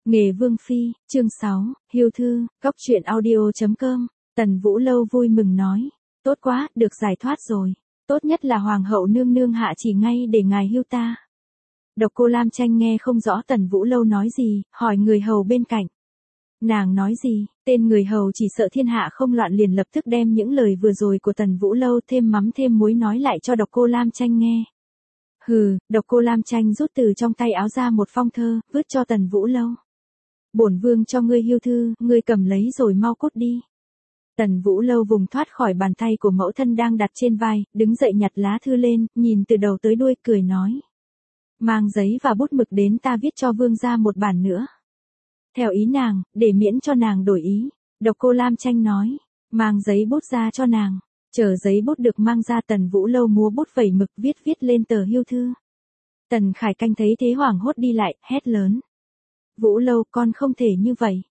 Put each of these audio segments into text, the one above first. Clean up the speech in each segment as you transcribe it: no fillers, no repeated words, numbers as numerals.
Nghề Vương Phi, chương 6, Hiêu Thư, Cóc truyện audio.com, Tần Vũ Lâu vui mừng nói. Tốt quá, được giải thoát rồi. Tốt nhất là Hoàng hậu nương nương hạ chỉ ngay để ngài hưu ta. Độc Cô Lam Tranh nghe không rõ Tần Vũ Lâu nói gì, hỏi người hầu bên cạnh. Nàng nói gì, tên người hầu chỉ sợ thiên hạ không loạn liền lập tức đem những lời vừa rồi của Tần Vũ Lâu thêm mắm thêm muối nói lại cho Độc Cô Lam Tranh nghe. Hừ, Độc Cô Lam Tranh rút từ trong tay áo ra một phong thơ, vứt cho Tần Vũ Lâu. Bổn vương cho ngươi hưu thư, ngươi cầm lấy rồi mau cút đi. Tần Vũ Lâu vùng thoát khỏi bàn tay của mẫu thân đang đặt trên vai, đứng dậy nhặt lá thư lên, nhìn từ đầu tới đuôi, cười nói. Mang giấy và bút mực đến ta viết cho vương ra một bản nữa. Theo ý nàng, để miễn cho nàng đổi ý. Độc Cô Lam Tranh nói, mang giấy bút ra cho nàng. Chờ giấy bút được mang ra Tần Vũ Lâu múa bút vẩy mực viết lên tờ hưu thư. Tần Khải Canh thấy thế hoảng hốt đi lại, hét lớn. Vũ Lâu, con không thể như vậy.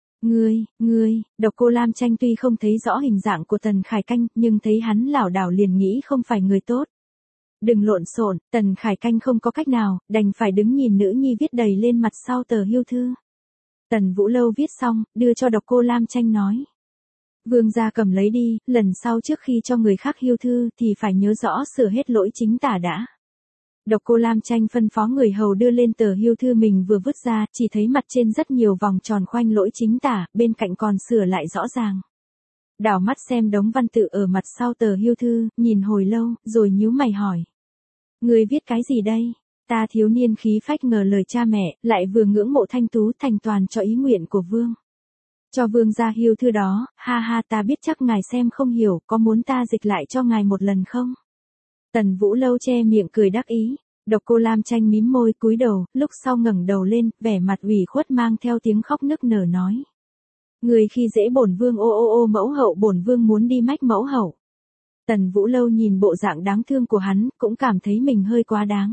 Ngươi, Độc Cô Lam Tranh tuy không thấy rõ hình dạng của Tần Khải Canh, nhưng thấy hắn lảo đảo liền nghĩ không phải người tốt. Đừng lộn xộn, Tần Khải Canh không có cách nào, đành phải đứng nhìn nữ nhi viết đầy lên mặt sau tờ hưu thư. Tần Vũ Lâu viết xong, đưa cho Độc Cô Lam Tranh nói. Vương gia cầm lấy đi, lần sau trước khi cho người khác hưu thư thì phải nhớ rõ sửa hết lỗi chính tả đã. Độc Cô Lam Tranh phân phó người hầu đưa lên tờ hưu thư mình vừa vứt ra, chỉ thấy mặt trên rất nhiều vòng tròn khoanh lỗi chính tả, bên cạnh còn sửa lại rõ ràng. Đảo mắt xem đống văn tự ở mặt sau tờ hưu thư, nhìn hồi lâu, rồi nhíu mày hỏi. Người viết cái gì đây? Ta thiếu niên khí phách ngờ lời cha mẹ, lại vừa ngưỡng mộ thanh tú thành toàn cho ý nguyện của vương. Cho vương ra hưu thư đó, ha ta biết chắc ngài xem không hiểu, có muốn ta dịch lại cho ngài một lần không? Tần Vũ Lâu che miệng cười đắc ý. Độc Cô Lam Tranh mím môi cúi đầu, lúc sau ngẩng đầu lên, vẻ mặt ủy khuất mang theo tiếng khóc nức nở nói. Người khi dễ bổn vương ô mẫu hậu, bổn vương muốn đi mách mẫu hậu. Tần Vũ Lâu nhìn bộ dạng đáng thương của hắn, cũng cảm thấy mình hơi quá đáng.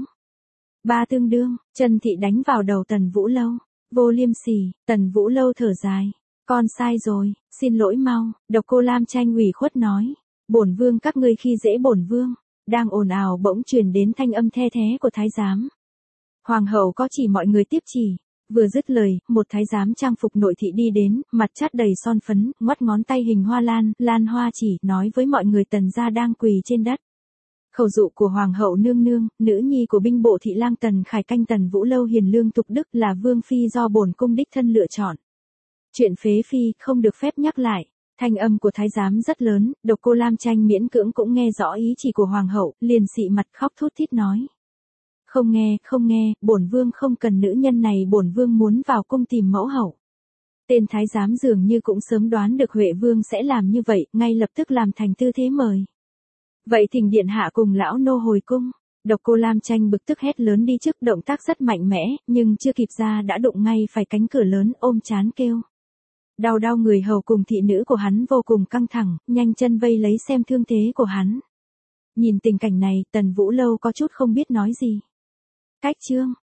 Ba tương đương, Trần Thị đánh vào đầu Tần Vũ Lâu. Vô liêm sỉ, Tần Vũ Lâu thở dài. Con sai rồi, xin lỗi mau. Độc Cô Lam Tranh ủy khuất nói. Bổn vương các ngươi khi dễ bổn vương. Đang ồn ào bỗng truyền đến thanh âm the thé của thái giám. Hoàng hậu có chỉ mọi người tiếp chỉ. Vừa dứt lời, một thái giám trang phục nội thị đi đến, mặt chát đầy son phấn, ngoắt ngón tay hình hoa lan hoa chỉ, nói với mọi người Tần gia đang quỳ trên đất. Khẩu dụ của Hoàng hậu nương nương, nữ nhi của binh bộ thị lang Tần Khải Canh Tần Vũ Lâu hiền lương tục đức là vương phi do bổn cung đích thân lựa chọn. Chuyện phế phi, không được phép nhắc lại. Thanh âm của thái giám rất lớn, Độc Cô Lam Tranh miễn cưỡng cũng nghe rõ ý chỉ của hoàng hậu, liền xị mặt khóc thút thít nói. Không nghe, bổn vương không cần nữ nhân này, bổn vương muốn vào cung tìm mẫu hậu. Tên thái giám dường như cũng sớm đoán được Huệ vương sẽ làm như vậy, ngay lập tức làm thành tư thế mời. Vậy thỉnh điện hạ cùng lão nô hồi cung. Độc Cô Lam Tranh bực tức hét lớn đi trước, động tác rất mạnh mẽ, nhưng chưa kịp ra đã đụng ngay phải cánh cửa lớn, ôm chán kêu. Đau người hầu cùng thị nữ của hắn vô cùng căng thẳng, nhanh chân vây lấy xem thương thế của hắn. Nhìn tình cảnh này, Tần Vũ Lâu có chút không biết nói gì. Cách chương.